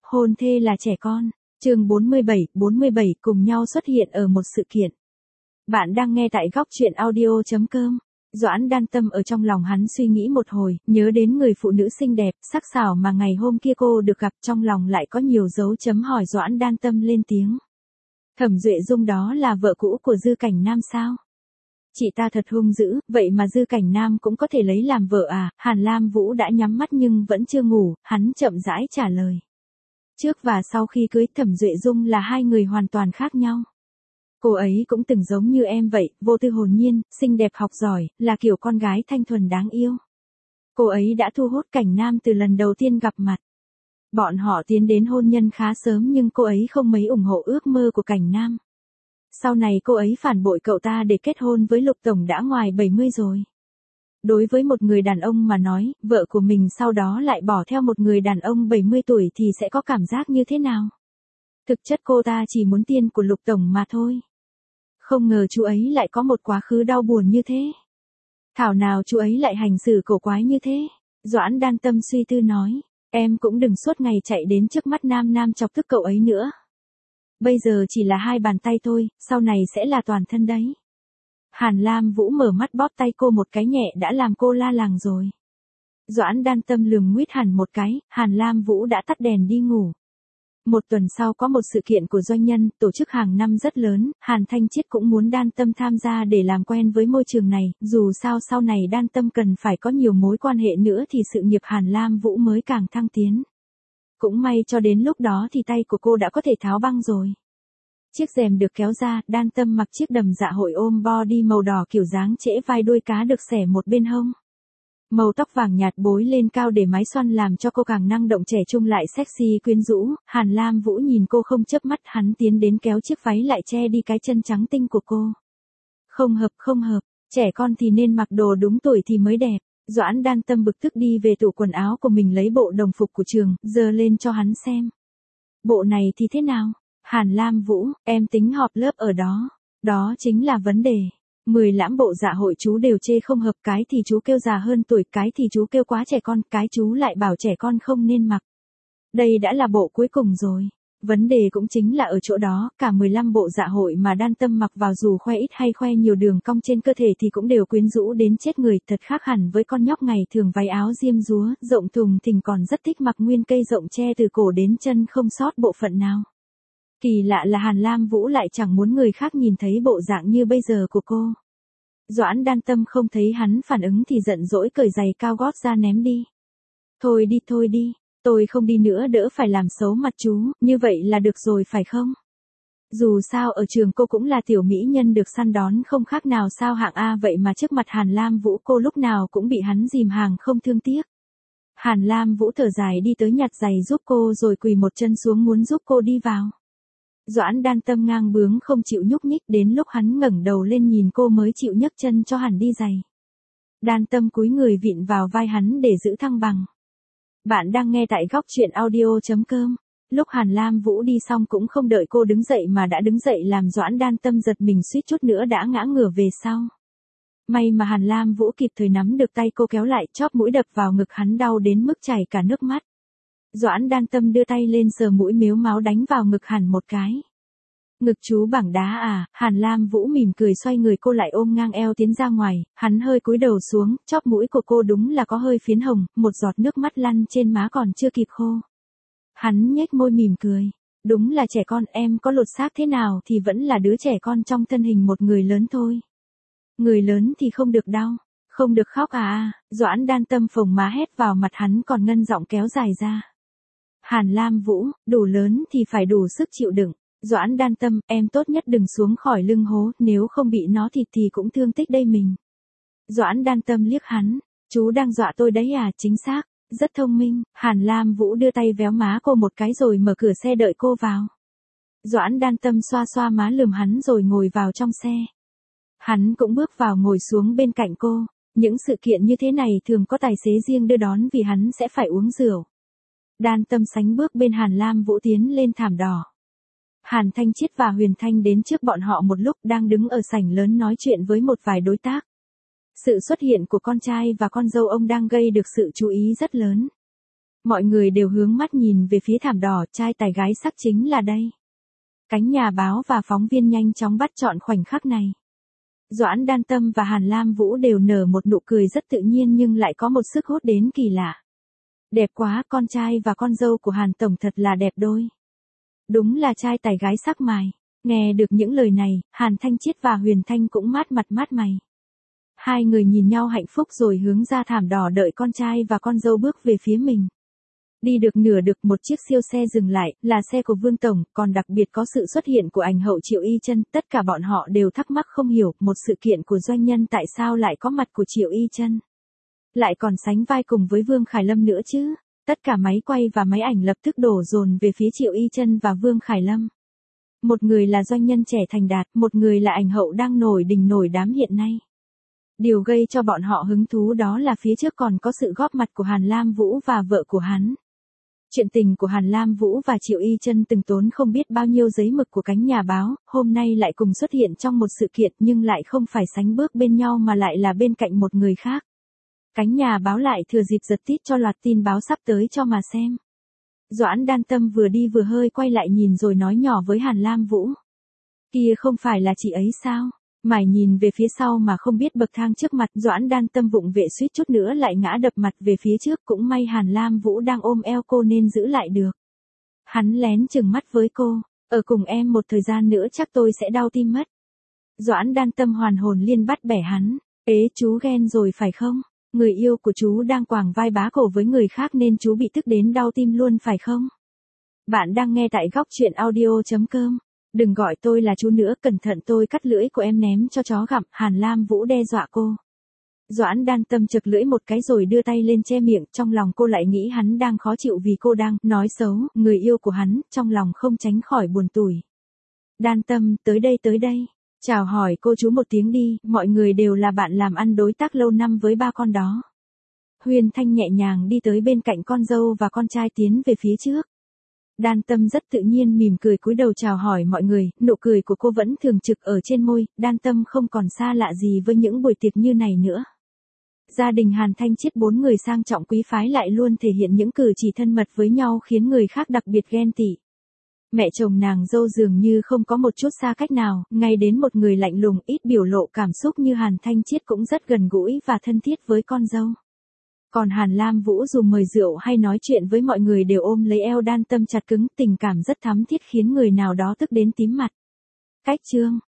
Hôn thê là trẻ con. Chương 47 cùng nhau xuất hiện ở một sự kiện. Bạn đang nghe tại góc truyện audio.com. Doãn Đan Tâm ở trong lòng hắn suy nghĩ một hồi, nhớ đến người phụ nữ xinh đẹp, sắc sảo mà ngày hôm kia cô được gặp, trong lòng lại có nhiều dấu chấm hỏi. Doãn Đan Tâm lên tiếng. Thẩm Duệ Dung đó là vợ cũ của Dư Cảnh Nam sao? Chị ta thật hung dữ, vậy mà Dư Cảnh Nam cũng có thể lấy làm vợ à? Hàn Lam Vũ đã nhắm mắt nhưng vẫn chưa ngủ, hắn chậm rãi trả lời. Trước và sau khi cưới Thẩm Duệ Dung là hai người hoàn toàn khác nhau. Cô ấy cũng từng giống như em vậy, vô tư hồn nhiên, xinh đẹp học giỏi, là kiểu con gái thanh thuần đáng yêu. Cô ấy đã thu hút Cảnh Nam từ lần đầu tiên gặp mặt. Bọn họ tiến đến hôn nhân khá sớm nhưng cô ấy không mấy ủng hộ ước mơ của Cảnh Nam. Sau này cô ấy phản bội cậu ta để kết hôn với Lục Tổng đã ngoài 70 rồi. Đối với một người đàn ông mà nói, vợ của mình sau đó lại bỏ theo một người đàn ông 70 tuổi thì sẽ có cảm giác như thế nào? Thực chất cô ta chỉ muốn tiền của Lục Tổng mà thôi. Không ngờ chú ấy lại có một quá khứ đau buồn như thế. Thảo nào chú ấy lại hành xử cổ quái như thế? Doãn Đan Tâm suy tư nói, em cũng đừng suốt ngày chạy đến trước mắt Nam chọc tức cậu ấy nữa. Bây giờ chỉ là hai bàn tay thôi, sau này sẽ là toàn thân đấy. Hàn Lam Vũ mở mắt bóp tay cô một cái nhẹ đã làm cô la làng rồi. Doãn Đan Tâm lườm nguyết hẳn một cái, Hàn Lam Vũ đã tắt đèn đi ngủ. Một tuần sau có một sự kiện của doanh nhân, tổ chức hàng năm rất lớn, Hàn Thanh Chiết cũng muốn Đan Tâm tham gia để làm quen với môi trường này, dù sao sau này Đan Tâm cần phải có nhiều mối quan hệ nữa thì sự nghiệp Hàn Lam Vũ mới càng thăng tiến. Cũng may cho đến lúc đó thì tay của cô đã có thể tháo băng rồi. Chiếc rèm được kéo ra, Đan Tâm mặc chiếc đầm dạ hội ôm body màu đỏ kiểu dáng trễ vai đuôi cá được xẻ một bên hông. Màu tóc vàng nhạt bối lên cao để mái xoăn làm cho cô càng năng động trẻ trung lại sexy quyến rũ. Hàn Lam Vũ nhìn cô không chớp mắt, hắn tiến đến kéo chiếc váy lại che đi cái chân trắng tinh của cô. Không hợp, trẻ con thì nên mặc đồ đúng tuổi thì mới đẹp. Doãn Đan Tâm bực tức đi về tủ quần áo của mình lấy bộ đồng phục của trường, giơ lên cho hắn xem. Bộ này thì thế nào? Hàn Lam Vũ, em tính họp lớp ở đó. Đó chính là vấn đề. 10 lãm bộ dạ hội chú đều chê không hợp, cái thì chú kêu già hơn tuổi, cái thì chú kêu quá trẻ con, cái chú lại bảo trẻ con không nên mặc. Đây đã là bộ cuối cùng rồi. Vấn đề cũng chính là ở chỗ đó, cả 15 bộ dạ hội mà Đan Tâm mặc vào dù khoe ít hay khoe nhiều đường cong trên cơ thể thì cũng đều quyến rũ đến chết người, thật khác hẳn với con nhóc ngày thường váy áo diêm dúa, rộng thùng thình còn rất thích mặc nguyên cây rộng che từ cổ đến chân không sót bộ phận nào. Kỳ lạ là Hàn Lam Vũ lại chẳng muốn người khác nhìn thấy bộ dạng như bây giờ của cô. Doãn Đan Tâm không thấy hắn phản ứng thì giận dỗi cởi giày cao gót ra ném đi. Thôi đi, tôi không đi nữa đỡ phải làm xấu mặt chú, như vậy là được rồi phải không? Dù sao ở trường cô cũng là tiểu mỹ nhân được săn đón không khác nào sao hạng A, vậy mà trước mặt Hàn Lam Vũ cô lúc nào cũng bị hắn dìm hàng không thương tiếc. Hàn Lam Vũ thở dài đi tới nhặt giày giúp cô rồi quỳ một chân xuống muốn giúp cô đi vào. Doãn Đan Tâm ngang bướng không chịu nhúc nhích, đến lúc hắn ngẩng đầu lên nhìn cô mới chịu nhấc chân cho hắn đi giày. Đan Tâm cúi người vịn vào vai hắn để giữ thăng bằng. Bạn đang nghe tại góc truyện audio.com. Lúc Hàn Lam Vũ đi xong cũng không đợi cô đứng dậy mà đã đứng dậy làm Doãn Đan Tâm giật mình suýt chút nữa đã ngã ngửa về sau. May mà Hàn Lam Vũ kịp thời nắm được tay cô kéo lại, chóp mũi đập vào ngực hắn đau đến mức chảy cả nước mắt. Doãn Đan Tâm đưa tay lên sờ mũi mếu máo đánh vào ngực hắn một cái. Ngực chú bảng đá à? Hàn Lam Vũ mỉm cười xoay người cô lại ôm ngang eo tiến ra ngoài, hắn hơi cúi đầu xuống, chóp mũi của cô đúng là có hơi phiến hồng, một giọt nước mắt lăn trên má còn chưa kịp khô. Hắn nhếch môi mỉm cười, đúng là trẻ con, em có lột xác thế nào thì vẫn là đứa trẻ con trong thân hình một người lớn thôi. Người lớn thì không được đau, không được khóc à? Doãn Đan Tâm phồng má hét vào mặt hắn còn ngân giọng kéo dài ra. Hàn Lam Vũ, đủ lớn thì phải đủ sức chịu đựng. Doãn Đan Tâm, em tốt nhất đừng xuống khỏi lưng hố, nếu không bị nó thịt thì cũng thương tích đây mình. Doãn Đan Tâm liếc hắn, chú đang dọa tôi đấy à? Chính xác, rất thông minh. Hàn Lam Vũ đưa tay véo má cô một cái rồi mở cửa xe đợi cô vào. Doãn Đan Tâm xoa xoa má lườm hắn rồi ngồi vào trong xe. Hắn cũng bước vào ngồi xuống bên cạnh cô. Những sự kiện như thế này thường có tài xế riêng đưa đón vì hắn sẽ phải uống rượu. Đan Tâm sánh bước bên Hàn Lam Vũ tiến lên thảm đỏ. Hàn Thanh Chiết và Huyền Thanh đến trước bọn họ một lúc, đang đứng ở sảnh lớn nói chuyện với một vài đối tác. Sự xuất hiện của con trai và con dâu ông đang gây được sự chú ý rất lớn. Mọi người đều hướng mắt nhìn về phía thảm đỏ, trai tài gái sắc chính là đây. Cánh nhà báo và phóng viên nhanh chóng bắt chọn khoảnh khắc này. Doãn Đan Tâm và Hàn Lam Vũ đều nở một nụ cười rất tự nhiên nhưng lại có một sức hút đến kỳ lạ. Đẹp quá, con trai và con dâu của Hàn Tổng thật là đẹp đôi. Đúng là trai tài gái sắc mài. Nghe được những lời này, Hàn Thanh Chiết và Huyền Thanh cũng mát mặt mát mày. Hai người nhìn nhau hạnh phúc rồi hướng ra thảm đỏ đợi con trai và con dâu bước về phía mình. Đi được nửa được một chiếc siêu xe dừng lại, là xe của Vương Tổng, còn đặc biệt có sự xuất hiện của ảnh hậu Triệu Y Chân. Tất cả bọn họ đều thắc mắc không hiểu, một sự kiện của doanh nhân tại sao lại có mặt của Triệu Y Chân. Lại còn sánh vai cùng với Vương Khải Lâm nữa chứ. Tất cả máy quay và máy ảnh lập tức đổ dồn về phía Triệu Y Chân và Vương Khải Lâm. Một người là doanh nhân trẻ thành đạt, một người là ảnh hậu đang nổi đình nổi đám hiện nay. Điều gây cho bọn họ hứng thú đó là phía trước còn có sự góp mặt của Hàn Lam Vũ và vợ của hắn. Chuyện tình của Hàn Lam Vũ và Triệu Y Chân từng tốn không biết bao nhiêu giấy mực của cánh nhà báo, hôm nay lại cùng xuất hiện trong một sự kiện nhưng lại không phải sánh bước bên nhau mà lại là bên cạnh một người khác. Cánh nhà báo lại thừa dịp giật tít cho loạt tin báo sắp tới cho mà xem. Doãn Đan Tâm vừa đi vừa hơi quay lại nhìn rồi nói nhỏ với Hàn Lam Vũ. Kia không phải là chị ấy sao? Mải nhìn về phía sau mà không biết bậc thang trước mặt, Doãn Đan Tâm vụng vệ suýt chút nữa lại ngã đập mặt về phía trước, cũng may Hàn Lam Vũ đang ôm eo cô nên giữ lại được. Hắn lén chừng mắt với cô, ở cùng em một thời gian nữa chắc tôi sẽ đau tim mất. Doãn Đan Tâm hoàn hồn liên bắt bẻ hắn, ế chú ghen rồi phải không? Người yêu của chú đang quàng vai bá cổ với người khác nên chú bị tức đến đau tim luôn phải không? Bạn đang nghe tại góc truyện audio.com. Đừng gọi tôi là chú nữa, cẩn thận tôi cắt lưỡi của em ném cho chó gặm, Hàn Lam Vũ đe dọa cô. Doãn Đan Tâm chực lưỡi một cái rồi đưa tay lên che miệng, trong lòng cô lại nghĩ hắn đang khó chịu vì cô đang nói xấu người yêu của hắn, trong lòng không tránh khỏi buồn tủi. Đan Tâm, tới đây. Chào hỏi cô chú một tiếng đi, mọi người đều là bạn làm ăn đối tác lâu năm với ba con đó. Huyền Thanh nhẹ nhàng đi tới bên cạnh con dâu và con trai tiến về phía trước. Đan Tâm rất tự nhiên mỉm cười cúi đầu chào hỏi mọi người, nụ cười của cô vẫn thường trực ở trên môi, Đan Tâm không còn xa lạ gì với những buổi tiệc như này nữa. Gia đình Hàn Thanh Chiết 4 người sang trọng quý phái lại luôn thể hiện những cử chỉ thân mật với nhau khiến người khác đặc biệt ghen tị. Mẹ chồng nàng dâu dường như không có một chút xa cách nào, ngay đến một người lạnh lùng ít biểu lộ cảm xúc như Hàn Thanh Chiết cũng rất gần gũi và thân thiết với con dâu. Còn Hàn Lam Vũ dù mời rượu hay nói chuyện với mọi người đều ôm lấy eo Đan Tâm chặt cứng, tình cảm rất thắm thiết khiến người nào đó tức đến tím mặt. Cách chương